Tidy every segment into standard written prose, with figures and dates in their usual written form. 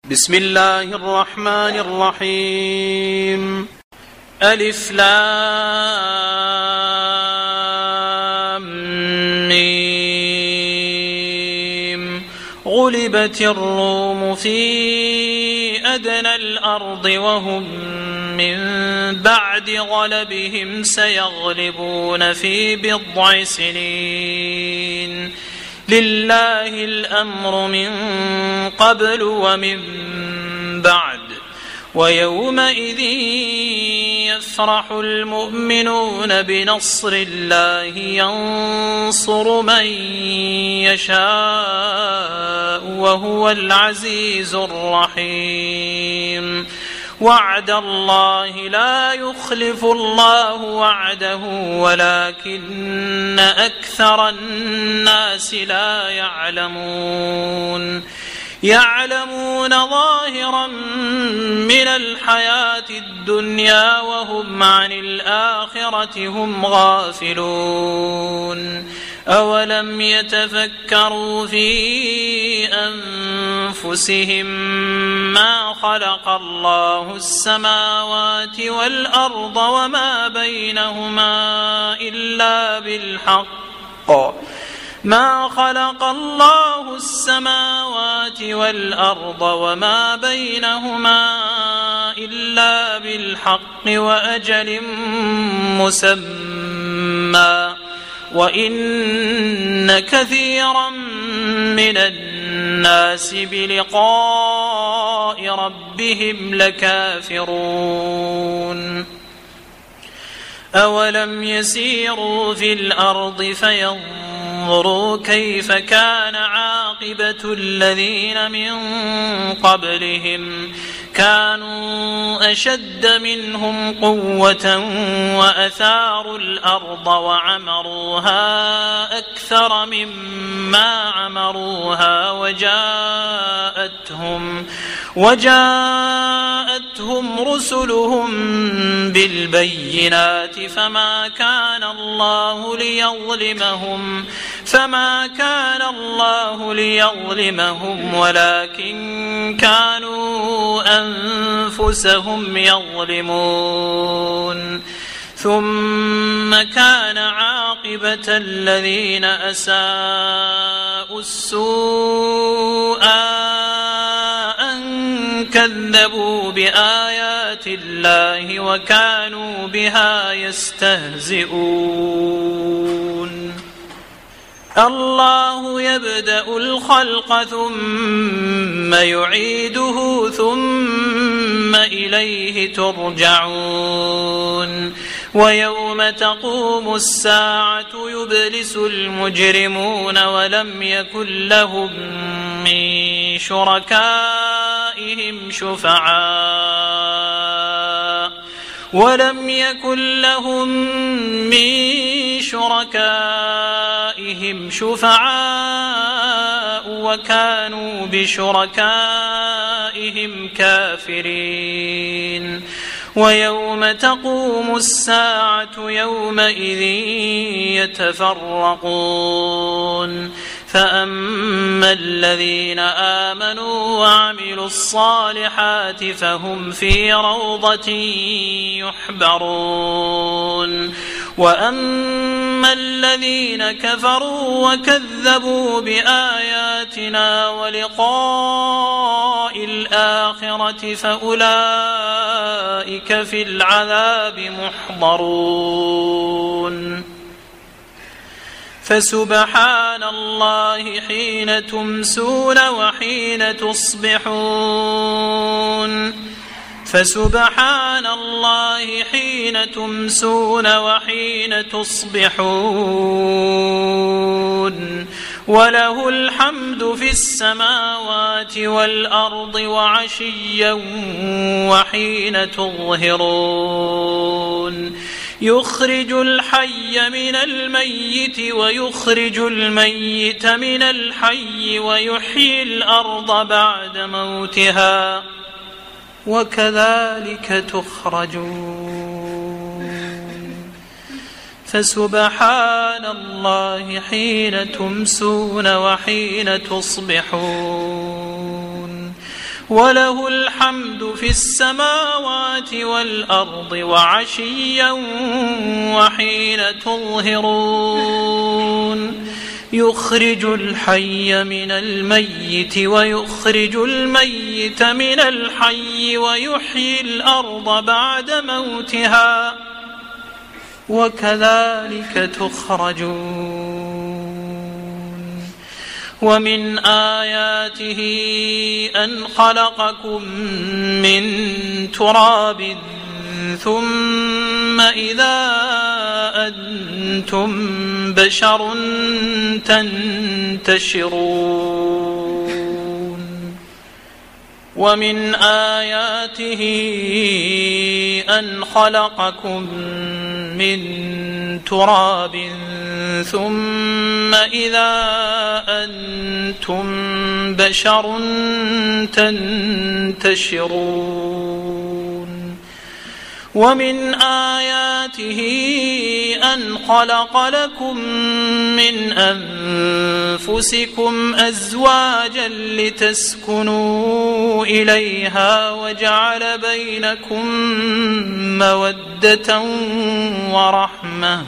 بسم الله الرحمن الرحيم. ألف لام ميم. غلبت الروم في أدنى الأرض وهم من بعد غلبهم سيغلبون في بضع سنين. لله الأمر من قبل ومن بعد ويومئذ يفرح المؤمنون بنصر الله ينصر من يشاء وهو العزيز الرحيم. وعد الله لا يخلف الله وعده ولكن أكثر الناس لا يعلمون ظاهرا من الحياة الدنيا وهم عن الآخرة هم غافلون. أولم يتفكروا في أنفسهم ما خلق الله السماوات والأرض وما بينهما إلا بالحق ما خلق الله السماوات والأرض وما بينهما إلا بالحق وأجل مسمى وإن كثيرا من الناس بلقاء ربهم لكافرون. أولم يسيروا في الأرض فينظروا كيف كان عاقبة الذين من قبلهم كانوا أشد منهم قوة وأثاروا الأرض وعمروها أكثر مما عمروها وجاءتهم رسلهم بالبينات فما كان الله ليظلمهم ولكن كانوا أنفسهم يظلمون. ثم كان عاقبة الذين أساءوا السوء أن كذبوا بآيات الله وكانوا بها يستهزئون. الله يبدأ الخلق ثم يعيده ثم إليه ترجعون. ويوم تقوم الساعة يبلس المجرمون ولم يكن لهم من شركائهم شفعاء وكانوا بشركائهم كافرين. ويوم تقوم الساعة يومئذ يتفرقون فأما الذين آمنوا وعملوا الصالحات فهم في روضة يحبرون. وأما الذين كفروا وكذبوا بآياتنا ولقاء الآخرة فأولئك في العذاب محضرون. فسبحان الله حين تمسون وحين تصبحون. فسبحان الله حين تمسون وحين تصبحون وله الحمد في السماوات والأرض وعشيا وحين تظهرون. يخرج الحي من الميت ويخرج الميت من الحي ويحيي الأرض بعد موتها وكذلك تخرجون. فسبحان الله حين تمسون وحين تصبحون وله الحمد في السماوات والأرض وعشيا وحين تظهرون يخرج الحي من الميت ويخرج الميت من الحي ويحيي الأرض بعد موتها وكذلك تخرجون ومن آياته أن خلقكم من تراب ثم إذا أنتم بشر تنتشرون ومن آياته أن خلقكم من تراب ثم إذا أنتم بشر تنتشرون ومن آياته أن خلق لكم من أنفسكم أزواجا لتسكنوا إليها وجعل بينكم مودة ورحمة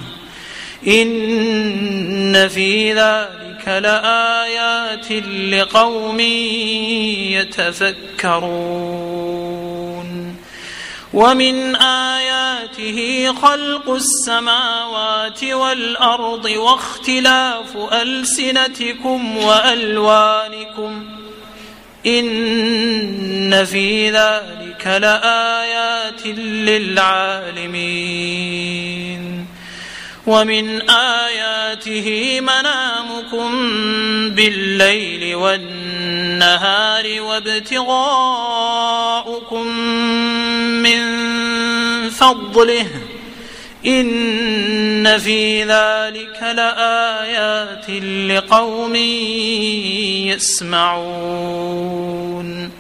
إن في ذلك لآيات لقوم يتفكرون ومن آياته خلق السماوات والأرض واختلاف ألسنتكم وألوانكم إن في ذلك لآيات للعالمين ومن آياته منامكم بالليل والنهار وابتغاؤكم من فضله إن في ذلك لآيات لقوم يسمعون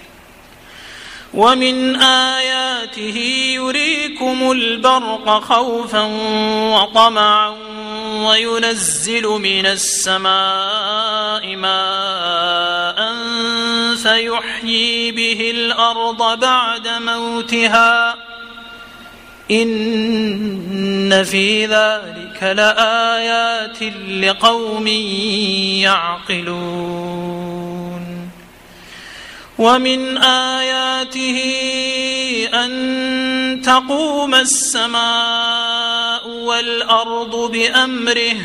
ومن آياته يريكم البرق خوفا وطمعا وينزل من السماء ماء فيحيي به الأرض بعد موتها إن في ذلك لآيات لقوم يعقلون ومن آياته أن تقوم السماء والأرض بأمره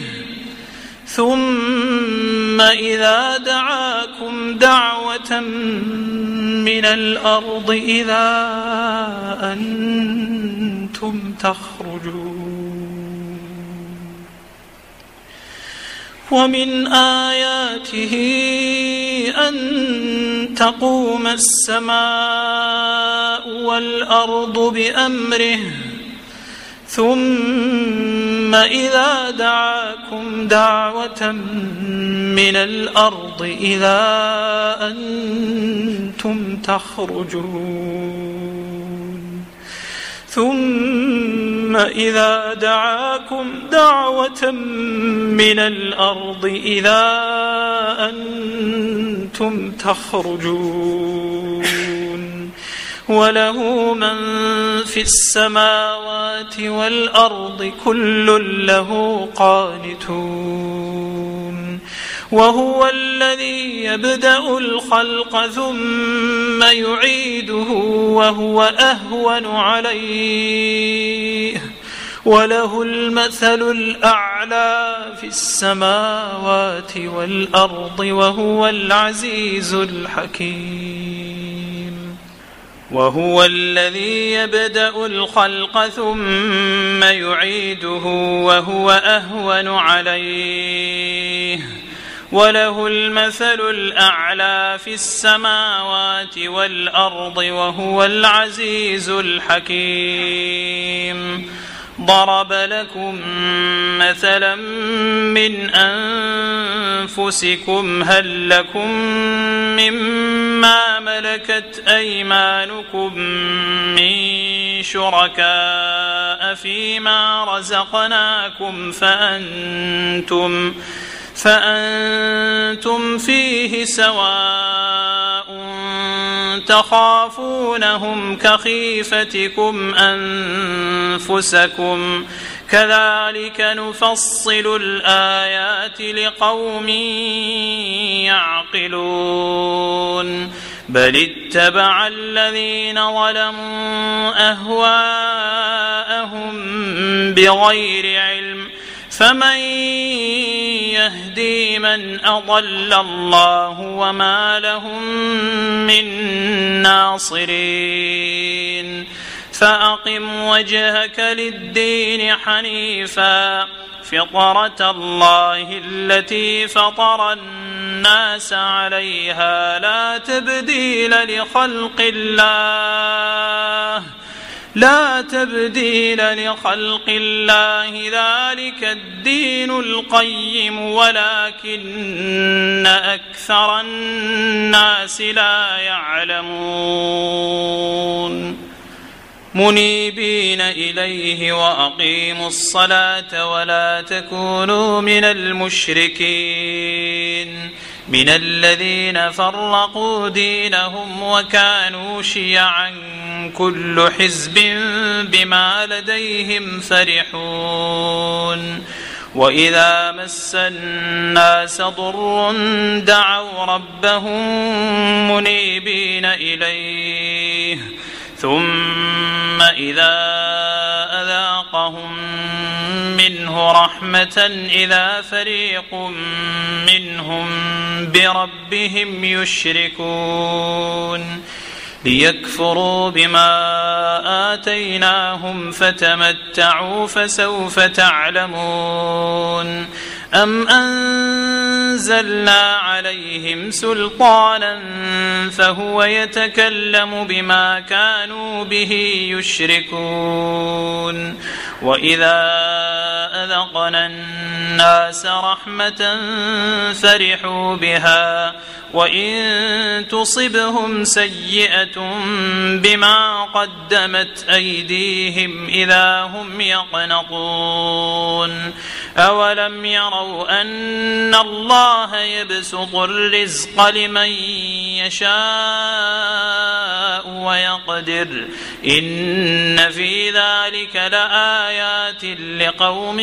ثم إذا دعاكم دعوة من الأرض إذا أنتم تخرجون ومن آياته أن تقوم السماء والأرض بأمره ثم إذا دعاكم دعوة من الأرض إذا أنتم تخرجون ثم إذا دعاكم دعوة من الأرض إذا أنتم تخرجون وله من في السماوات والأرض كل له قانتون وهو الذي يبدأ الخلق ثم يعيده وهو أهون عليه وله المثل الأعلى في السماوات والأرض وهو العزيز الحكيم وهو الذي يبدأ الخلق ثم يعيده وهو أهون عليه وله المثل الأعلى في السماوات والأرض وهو العزيز الحكيم ضرب لكم مثلا من أنفسكم هل لكم مما ملكت أيمانكم من شركاء فيما رزقناكم فأنتم فيه سواء تخافونهم كخيفتكم أنفسكم كذلك نفصل الآيات لقوم يعقلون بل اتبع الذين ظلموا أهواءهم بغير علم فمن يهدي من أضل الله وما لهم من ناصرين فأقم وجهك للدين حنيفا فطرة الله التي فطر الناس عليها لا تبديل لخلق الله ذلك الدين القيم ولكن أكثر الناس لا يعلمون منيبين إليه وأقيموا الصلاة ولا تكونوا من المشركين من الذين فرقوا دينهم وكانوا شيعا كل حزب بما لديهم فرحون وإذا مس الناس ضر دعوا ربهم منيبين إليه ثم إذا أذاقهم منه رحمة إذا فريق منهم بربهم يشركون ليكفروا بما آتيناهم فتمتعوا فسوف تعلمون أم أنزلنا عليهم سلطانا فهو يتكلم بما كانوا به يشركون وإذا أذقنا الناس رحمة فرحوا بها وإن تصبهم سيئة بما قدمت أيديهم إذا هم يقنطون أولم يروا أن الله يبسط الرزق لمن يشاء ويقدر إن في ذلك لآيات لقوم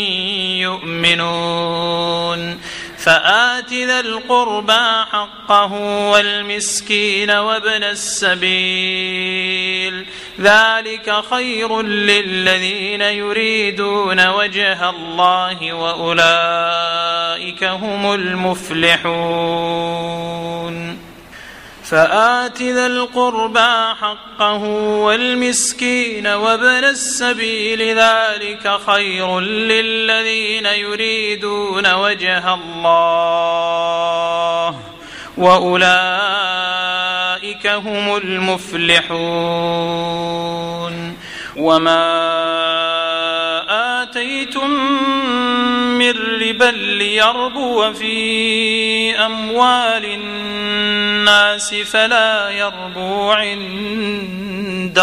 يؤمنون فآت ذا القربى حقه والمسكين وابن السبيل ذلك خير للذين يريدون وجه الله وأولئك هم المفلحون فآت ذا القربى حقه والمسكين وابن السبيل ذلك خير للذين يريدون وجه الله وأولئك هم المفلحون وما آتيتم من ربا ليربو في أموال الناس فلا يربو عند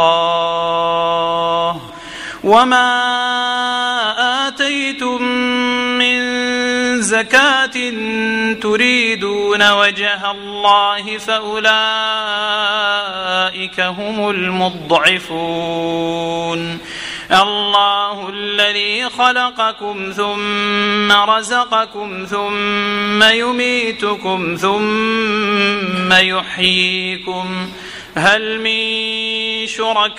الله وما آتيتم من زكاة تريدون وجه الله فأولئك هم المضعفون الله الذي خلقكم ثم رزقكم ثم يميتكم ثم يحييكم هل من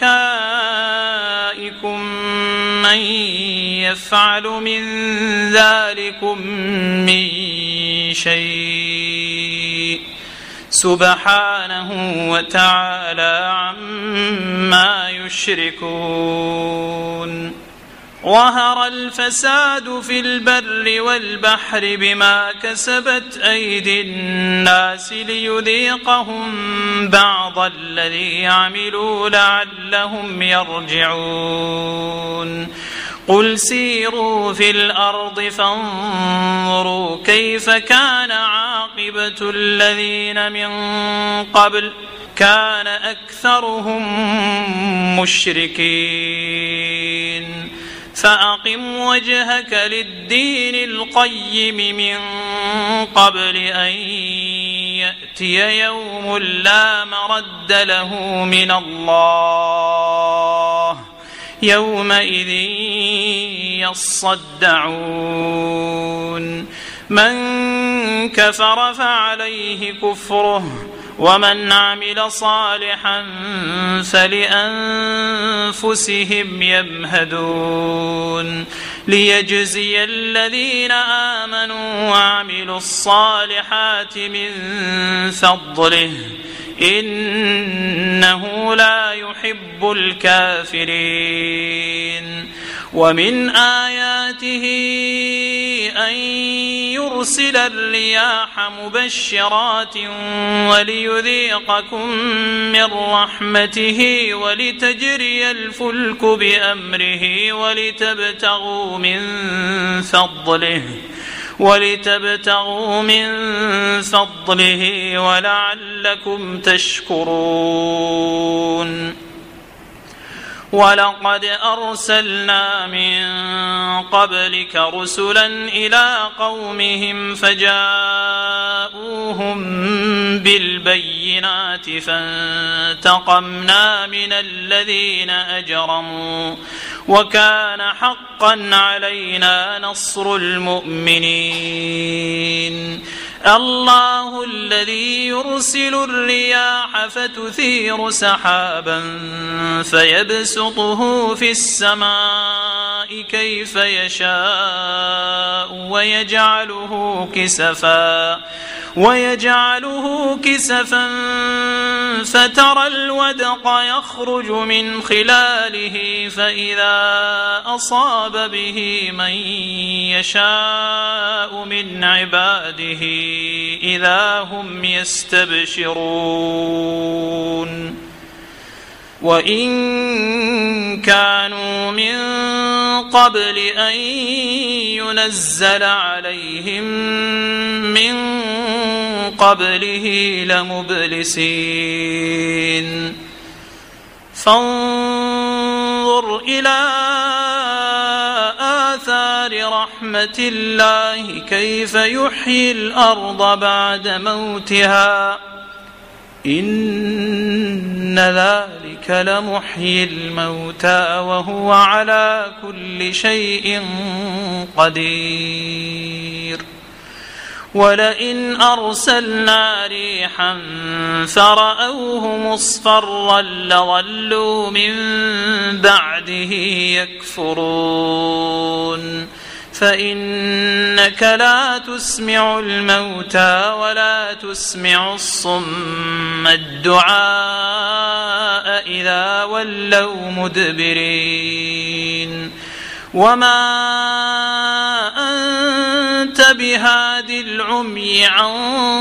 شركائكم من يفعل من ذلكم من شيء سبحانه وتعالى عما يشركون ظهر الفساد في البر والبحر بما كسبت أيدي الناس ليذيقهم بعض الذي عملوا لعلهم يرجعون قل سيروا في الأرض فانظروا كيف كان عاقبة الذين من قبل كان أكثرهم مشركين فأقم وجهك للدين القيم من قبل أن يأتي يوم لا مرد له من الله يومئذ يصدعون من كفر فعليه كفره ومن عمل صالحا فلأنفسهم يمهدون ليجزي الذين آمنوا وعملوا الصالحات من فضله إنه لا يحب الكافرين ومن آياته أن يرسل الرياح مبشرات وليذيقكم من رحمته ولتجري الفلك بأمره ولتبتغوا من فضله ولعلكم تشكرون ولقد أرسلنا من قبلك رسلا إلى قومهم فجاءوهم بالبينات فانتقمنا من الذين أجرموا وكان حقا علينا نصر المؤمنين الله الذي يرسل الرياح فتثير سحابا فيبسطه في السماء كيف يشاء ويجعله كسفا فترى الودق يخرج من خلاله فإذا أصاب به من يشاء من عباده إذا هم يستبشرون وإن كانوا من قبل أن ينزل عليهم من قبله لمبلسين فانظر إلى آثار رحمة الله كيف يحيي الأرض بعد موتها إن ذلك لمحيي الموتى وهو على كل شيء قدير ولئن أرسلنا ريحا فرأوه مصفرا لظلوا من بعده يكفرون فإنك لا تسمع الموتى ولا تسمع الصم الدعاء إذا ولوا مدبرين وما أنت بهاد العمي عن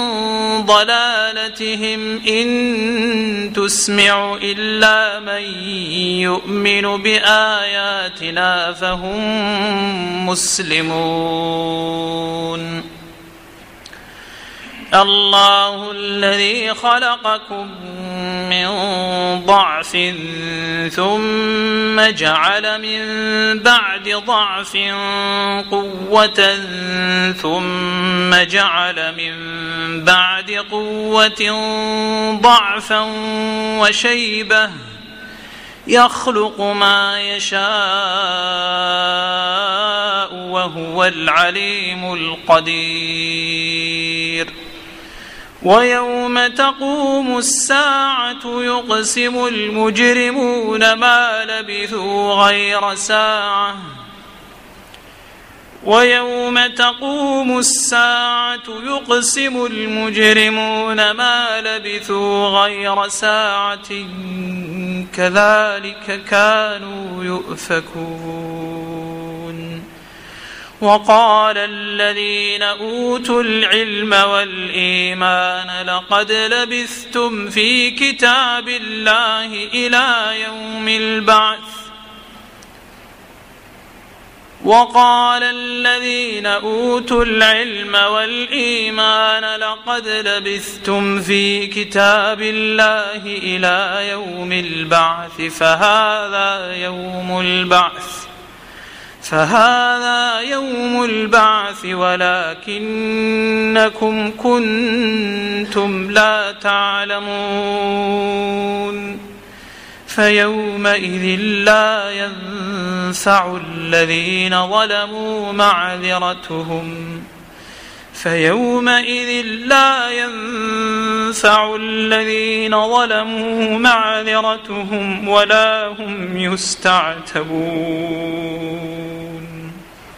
ضلالتهم إن تسمع إلا من يؤمن بآياتنا فهم مسلمون الله الذي خلقكم من ضعف ثم جعل من بعد ضعف قوة ثم جعل من بعد قوة ضعفا وشيبة يخلق ما يشاء وهو العليم القدير ويوم تقوم الساعة يقسم المجرمون ما لبثوا غير ساعة ويوم تقوم الساعة يقسم المجرمون ما لبثوا غير ساعة كذلك كانوا يؤفكون وقال الذين أوتوا العلم والإيمان لقد لبثتم في كتاب الله إلى يوم البعث وقال الذين أوتوا العلم والإيمان لقد لبثتم في كتاب الله إلى يوم البعث فهذا يوم البعث فهذا يوم البعث ولكنكم كنتم لا تعلمون فيومئذ لا ينفع الذين ظلموا معذرتهم ولا هم يستعتبون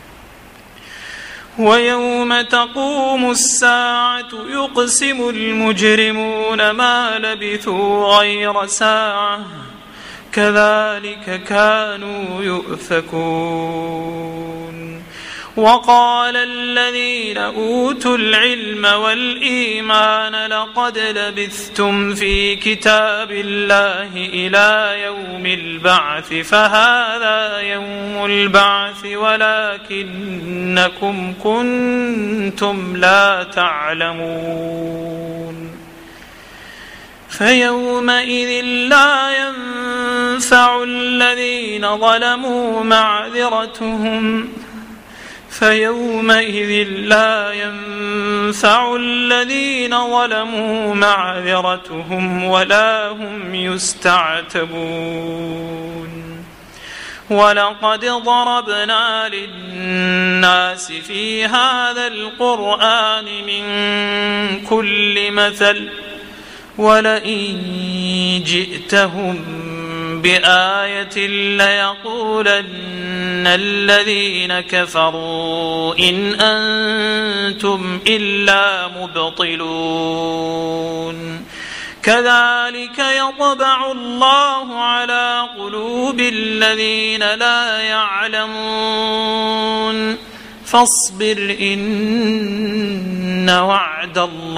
ويوم تقوم الساعة يقسم المجرمون ما لبثوا غير ساعة كذلك كانوا يؤفكون وقال الذين أوتوا العلم والإيمان لقد لبثتم في كتاب الله إلى يوم البعث فهذا يوم البعث ولكنكم كنتم لا تعلمون فيومئذ لا ينفع الذين ظلموا معذرتهم ولا هم يستعتبون ولقد ضربنا للناس في هذا القرآن من كل مثل ولئن جئتهم بآية ليقولن الذين كفروا إن أنتم إلا مبطلون كذلك يطبع الله على قلوب الذين لا يعلمون فاصبر إن وعد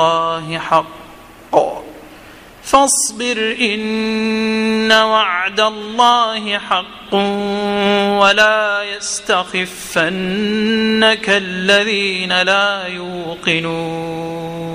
الله حق ولا يستخفنك الذين لا يوقنون